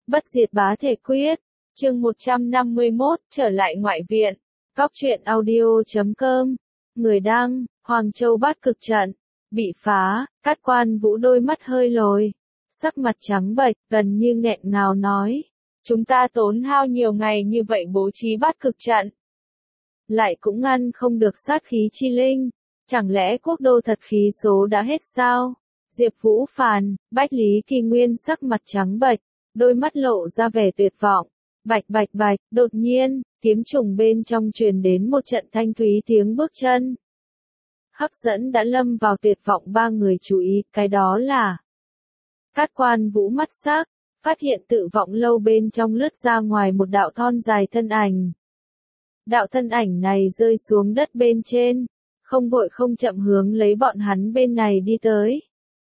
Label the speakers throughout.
Speaker 1: Bất diệt bá thể quyết, chương 151, trở lại ngoại viện. Góc truyện audio.com, người đăng, Hoàng Châu Bát Cực Trận, bị phá, Cát Quan Vũ đôi mắt hơi lồi, sắc mặt trắng bệch, gần như nghẹn ngào nói. Chúng ta tốn hao nhiều ngày như vậy bố trí Bát Cực Trận. Lại cũng ngăn không được sát khí chi linh, chẳng lẽ quốc đô thật khí số đã hết sao? Diệp Vũ Phàn, Bách Lý Kỳ Nguyên sắc mặt trắng bệch, đôi mắt lộ ra vẻ tuyệt vọng. Bạch bạch bạch, đột nhiên, kiếm trùng bên trong truyền đến một trận thanh thúy tiếng bước chân. Hấp dẫn đã lâm vào tuyệt vọng ba người chú ý, cái đó là Cát Quan Vũ mắt sắc, phát hiện tự vọng lâu bên trong lướt ra ngoài một đạo thon dài thân ảnh. Đạo thân ảnh này rơi xuống đất bên trên, không vội không chậm hướng lấy bọn hắn bên này đi tới.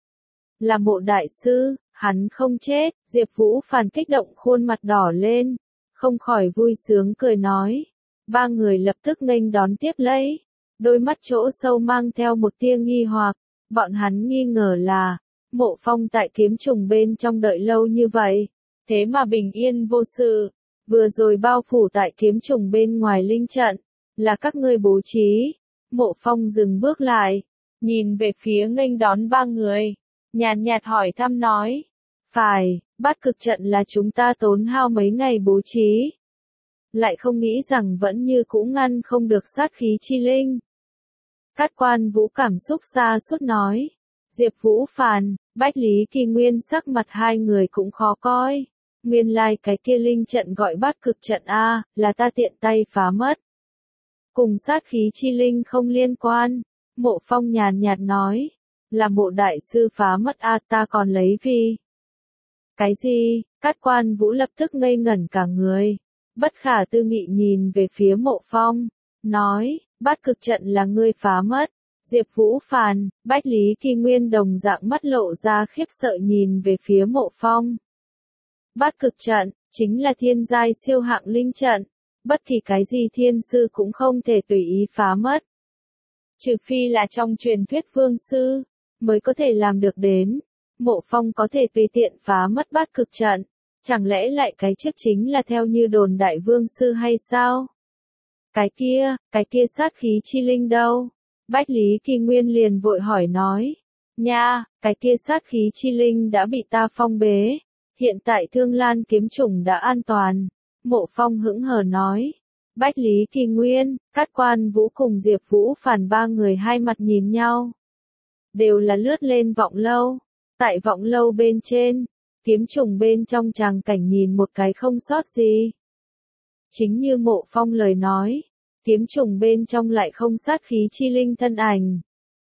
Speaker 1: Là Mộ đại sư, hắn không chết, Diệp Vũ Phàn kích động khuôn mặt đỏ lên, không khỏi vui sướng cười nói. Ba người lập tức nghênh đón tiếp lấy, đôi mắt chỗ sâu mang theo một tia nghi hoặc, bọn hắn nghi ngờ là, Mộ Phong tại kiếm trùng bên trong đợi lâu như vậy, thế mà bình yên vô sự, vừa rồi bao phủ tại kiếm trùng bên ngoài linh trận, là các ngươi bố trí. Mộ Phong dừng bước lại, nhìn về phía nghênh đón ba người, nhàn nhạt hỏi thăm nói. Phải, Bát Cực Trận là chúng ta tốn hao mấy ngày bố trí. Lại không nghĩ rằng vẫn như cũ ngăn không được sát khí chi linh. Cát Quan Vũ cảm xúc xa suốt nói. Diệp Vũ Phàn, Bách Lý Kỳ Nguyên sắc mặt hai người cũng khó coi. Nguyên lai cái kia linh trận gọi Bát Cực Trận A, là ta tiện tay phá mất. Cùng sát khí chi linh không liên quan. Mộ Phong nhàn nhạt nói. Là Mộ đại sư phá mất A, ta còn lấy vì. Cái gì? Cát Quan Vũ lập tức ngây ngẩn cả người. Bất khả tư nghị nhìn về phía Mộ Phong. Nói, Bát Cực Trận là ngươi phá mất. Diệp Vũ Phàn, Bách Lý Kỳ Nguyên đồng dạng mắt lộ ra khiếp sợ nhìn về phía Mộ Phong. Bát Cực Trận, chính là thiên giai siêu hạng linh trận. Bất kỳ cái gì thiên sư cũng không thể tùy ý phá mất. Trừ phi là trong truyền thuyết vương sư, mới có thể làm được đến. Mộ Phong có thể tùy tiện phá mất Bát Cực Trận, chẳng lẽ lại cái trước chính là theo như đồn đại vương sư hay sao? Cái kia sát khí chi linh đâu? Bách Lý Kỳ Nguyên liền vội hỏi nói. Nha, cái kia sát khí chi linh đã bị ta phong bế, hiện tại Thương Lan kiếm trùng đã an toàn. Mộ Phong hững hờ nói. Bách Lý Kỳ Nguyên, Cát Quan Vũ cùng Diệp Vũ Phàn ba người hai mặt nhìn nhau. Đều là lướt lên vọng lâu. Tại vọng lâu bên trên, kiếm trùng bên trong tràng cảnh nhìn một cái không sót gì. Chính như Mộ Phong lời nói, kiếm trùng bên trong lại không sát khí chi linh thân ảnh.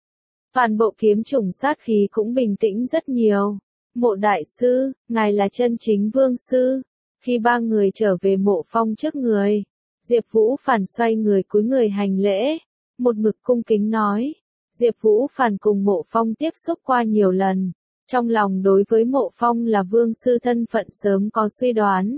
Speaker 1: Toàn bộ kiếm trùng sát khí cũng bình tĩnh rất nhiều. Mộ đại sư, ngài là chân chính vương sư. Khi ba người trở về Mộ Phong trước người, Diệp Vũ Phàn xoay người cúi người hành lễ, một mực cung kính nói. Diệp Vũ Phàn cùng Mộ Phong tiếp xúc qua nhiều lần, trong lòng đối với Mộ Phong là vương sư thân phận sớm có suy đoán.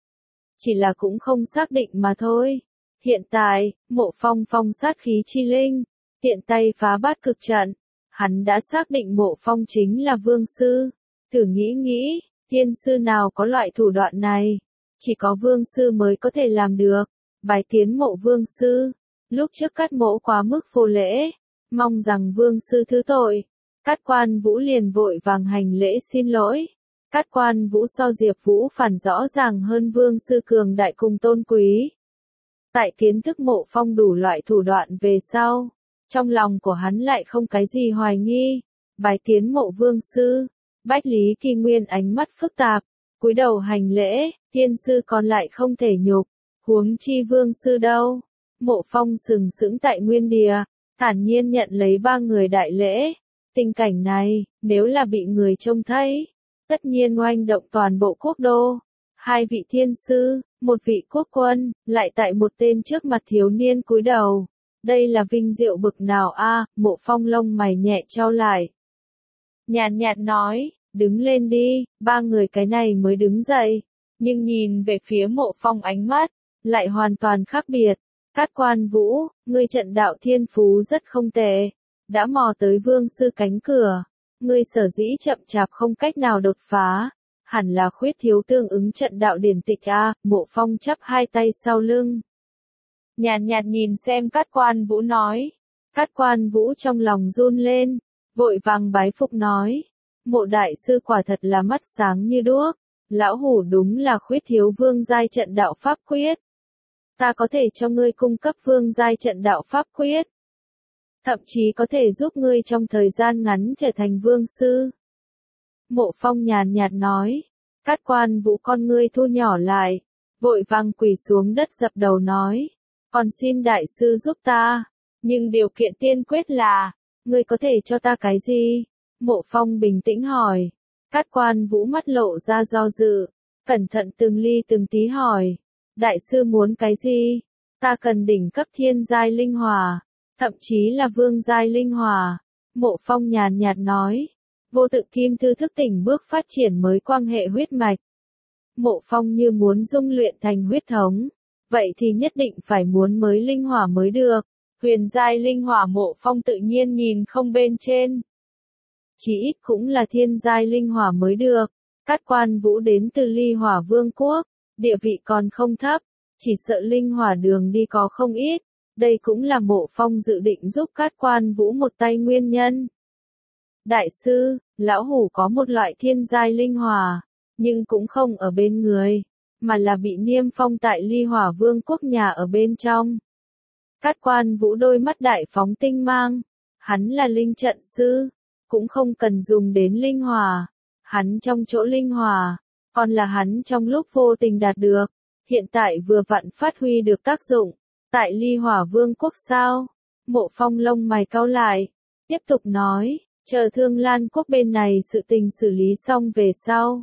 Speaker 1: Chỉ là cũng không xác định mà thôi. Hiện tại, Mộ Phong phong sát khí chi linh, tiện tay phá Bát Cực Trận, hắn đã xác định Mộ Phong chính là vương sư. Thử nghĩ, thiên sư nào có loại thủ đoạn này? Chỉ có vương sư mới có thể làm được. Bái kiến Mộ vương sư. Lúc trước Cát Mỗ quá mức vô lễ, mong rằng vương sư thứ tội. Cát Quan Vũ liền vội vàng hành lễ xin lỗi. Cát Quan Vũ so Diệp Vũ Phàn rõ ràng hơn vương sư cường đại cùng tôn quý. Tại kiến thức Mộ Phong đủ loại thủ đoạn về sau, trong lòng của hắn lại không cái gì hoài nghi. Bái kiến Mộ vương sư. Bách Lý Kỳ Nguyên ánh mắt phức tạp, cúi đầu hành lễ, thiên sư còn lại không thể nhục, huống chi vương sư đâu. Mộ Phong sừng sững tại nguyên địa, thản nhiên nhận lấy ba người đại lễ. Tình cảnh này, nếu là bị người trông thấy, tất nhiên oanh động toàn bộ quốc đô. Hai vị thiên sư, một vị quốc quân, lại tại một tên trước mặt thiếu niên cúi đầu. Đây là vinh diệu bực nào a? Mộ Phong lông mày nhẹ chau lại. Nhàn nhạt nói, đứng lên đi, ba người cái này mới đứng dậy. Nhưng nhìn về phía Mộ Phong ánh mắt, lại hoàn toàn khác biệt. Cát Quan Vũ, ngươi trận đạo thiên phú rất không tệ. Đã mò tới vương sư cánh cửa. Ngươi sở dĩ chậm chạp không cách nào đột phá. hẳn là khuyết thiếu tương ứng trận đạo điển tịch a. Mộ Phong chắp hai tay sau lưng. Nhàn nhạt nhìn xem Cát Quan Vũ nói. Cát Quan Vũ trong lòng run lên, vội vàng bái phục nói. Mộ đại sư quả thật là mắt sáng như đuốc, lão hủ đúng là khuyết thiếu vương giai trận đạo pháp quyết. Ta có thể cho ngươi cung cấp vương giai trận đạo pháp quyết. Thậm chí có thể giúp ngươi trong thời gian ngắn trở thành vương sư. Mộ Phong nhàn nhạt nói. Cát Quan Vũ con ngươi thu nhỏ lại, vội vàng quỳ xuống đất dập đầu nói. Còn xin đại sư giúp ta, nhưng điều kiện tiên quyết là, ngươi có thể cho ta cái gì? Mộ Phong bình tĩnh hỏi. Cát Quan Vũ mắt lộ ra do dự, cẩn thận từng ly từng tí hỏi. Đại sư muốn cái gì? Ta cần đỉnh cấp thiên giai linh hỏa, thậm chí là vương giai linh hỏa. Mộ Phong nhàn nhạt nói. Vô tự kim thư thức tỉnh bước phát triển mới quan hệ huyết mạch. Mộ Phong như muốn dung luyện thành huyết thống, vậy thì nhất định phải muốn mới linh hỏa mới được. Huyền giai linh hỏa Mộ Phong tự nhiên nhìn không bên trên. Chỉ ít cũng là thiên giai linh hỏa mới được. Cát Quan Vũ đến từ Ly Hỏa Vương quốc, địa vị còn không thấp, chỉ sợ linh hỏa đường đi có không ít. Đây cũng là Mộ Phong dự định giúp Cát Quan Vũ một tay nguyên nhân. Đại sư, lão hủ có một loại thiên giai linh hỏa, nhưng cũng không ở bên người, mà là bị niêm phong tại Ly Hỏa Vương quốc nhà ở bên trong. Cát Quan Vũ đôi mắt đại phóng tinh mang, hắn là linh trận sư, cũng không cần dùng đến linh hỏa, hắn trong chỗ linh hỏa, còn là hắn trong lúc vô tình đạt được, hiện tại vừa vặn phát huy được tác dụng, tại Ly Hỏa Vương quốc sao? Mộ Phong lông mày cau lại, tiếp tục nói. Chờ Thương Lan quốc bên này sự tình xử lý xong về sau.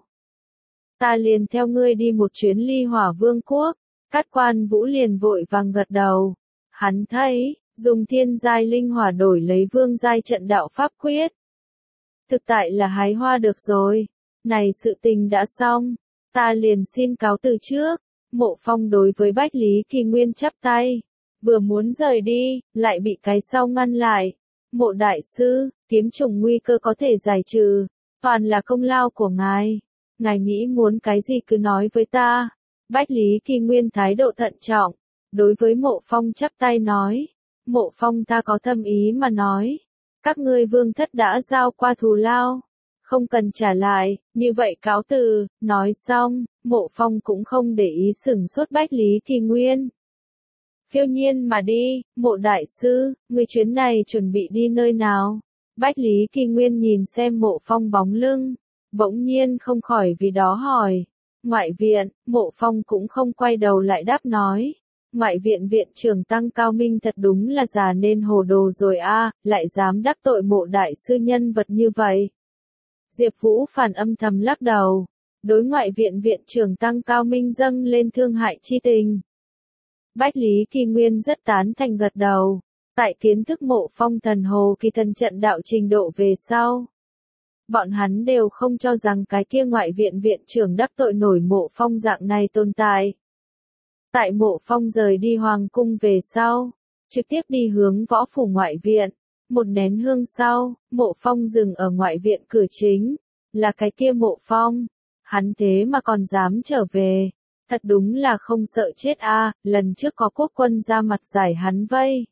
Speaker 1: Ta liền theo ngươi đi một chuyến Ly Hỏa Vương quốc. Cát Quan Vũ liền vội vàng gật đầu. Hắn thấy, dùng thiên giai linh hỏa đổi lấy vương giai trận đạo pháp quyết. Thực tại là hái hoa được rồi. Này sự tình đã xong. Ta liền xin cáo từ trước. Mộ Phong đối với Bách Lý Kỳ Nguyên chắp tay. Vừa muốn rời đi, lại bị cái sau ngăn lại. Mộ đại sư, kiếm trùng nguy cơ có thể giải trừ, toàn là công lao của ngài. Ngài nghĩ muốn cái gì cứ nói với ta. Bách Lý Kỳ Nguyên thái độ thận trọng, đối với Mộ Phong chắp tay nói. Mộ Phong ta có thâm ý mà nói. Các ngươi vương thất đã giao qua thù lao, không cần trả lại, như vậy cáo từ. Nói xong, Mộ Phong cũng không để ý sửng sốt Bách Lý Kỳ Nguyên. Phiêu nhiên mà đi. Mộ đại sư, người chuyến này chuẩn bị đi nơi nào? Bách Lý Kỳ Nguyên nhìn xem Mộ Phong bóng lưng, bỗng nhiên không khỏi vì đó hỏi. Ngoại viện. Mộ Phong cũng không quay đầu lại đáp nói. Ngoại viện viện trưởng Tăng Cao Minh thật đúng là già nên hồ đồ rồi a, lại dám đắc tội Mộ đại sư nhân vật như vậy. Diệp Vũ Phản âm thầm lắc đầu, đối ngoại viện viện trưởng Tăng Cao Minh dâng lên thương hại chi tình. Bách Lý Kỳ Nguyên rất tán thành gật đầu. Tại kiến thức Mộ Phong thần hồ kỳ thần trận đạo trình độ về sau, bọn hắn đều không cho rằng cái kia ngoại viện viện trưởng đắc tội nổi Mộ Phong dạng này tồn tại. Tại Mộ Phong rời đi hoàng cung về sau, trực tiếp đi hướng võ phủ ngoại viện. Một nén hương sau, Mộ Phong dừng ở ngoại viện cửa chính. Là cái kia Mộ Phong, hắn thế mà còn dám trở về. Thật đúng là không sợ chết a, lần trước có quốc quân ra mặt giải hắn vây.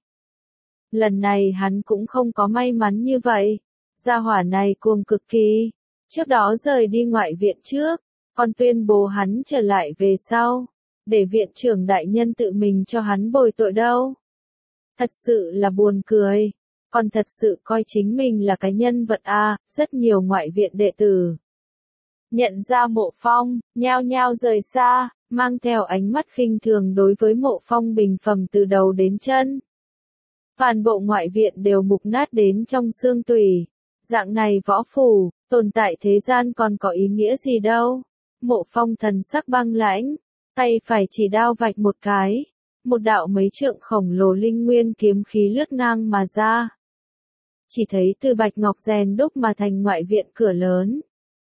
Speaker 1: Lần này hắn cũng không có may mắn như vậy. Gia hỏa này cuồng cực kỳ. Trước đó rời đi ngoại viện trước, còn tuyên bố hắn trở lại về sau, để viện trưởng đại nhân tự mình cho hắn bồi tội đâu. Thật sự là buồn cười. Còn thật sự coi chính mình là cái nhân vật a, rất nhiều ngoại viện đệ tử nhận ra Mộ Phong, nhao nhao rời xa, mang theo ánh mắt khinh thường đối với Mộ Phong bình phẩm từ đầu đến chân. Toàn bộ ngoại viện đều mục nát đến trong xương tủy. Dạng này võ phủ, tồn tại thế gian còn có ý nghĩa gì đâu. Mộ Phong thần sắc băng lãnh, tay phải chỉ đao vạch một cái. Một đạo mấy trượng khổng lồ linh nguyên kiếm khí lướt ngang mà ra. Chỉ thấy từ bạch ngọc rèn đúc mà thành ngoại viện cửa lớn.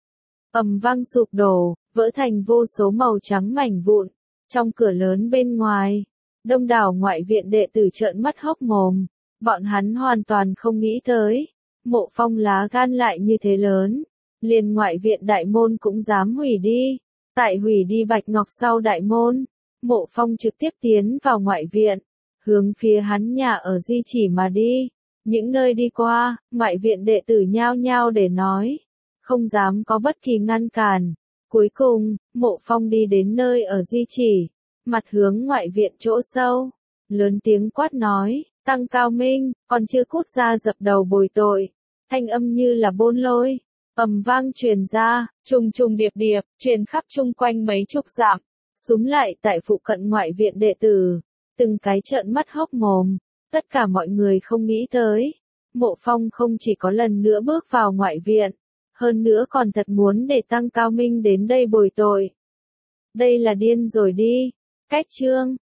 Speaker 1: Ầm vang sụp đổ, vỡ thành vô số màu trắng mảnh vụn. Trong cửa lớn bên ngoài, đông đảo ngoại viện đệ tử trợn mắt hốc mồm. Bọn hắn hoàn toàn không nghĩ tới. Mộ Phong lá gan lại như thế lớn. liền ngoại viện đại môn cũng dám hủy đi. Tại hủy đi bạch ngọc sau đại môn, Mộ Phong trực tiếp tiến vào ngoại viện, hướng phía hắn nhà ở Di Chỉ mà đi. Những nơi đi qua, ngoại viện đệ tử nhao nhao để nói, không dám có bất kỳ ngăn cản. Cuối cùng, Mộ Phong đi đến nơi ở Di Chỉ, mặt hướng ngoại viện chỗ sâu, lớn tiếng quát nói, Tăng Cao Minh, còn chưa cút ra dập đầu bồi tội. Thanh âm như là bôn lôi, ầm vang truyền ra, trùng trùng điệp điệp, truyền khắp chung quanh mấy chục dặm, súm lại tại phụ cận ngoại viện đệ tử, từng cái trợn mắt hốc mồm. Tất cả mọi người không nghĩ tới, Mộ Phong không chỉ có lần nữa bước vào ngoại viện, hơn nữa còn thật muốn để Tăng Cao Minh đến đây bồi tội. Đây là điên rồi đi. Cách chương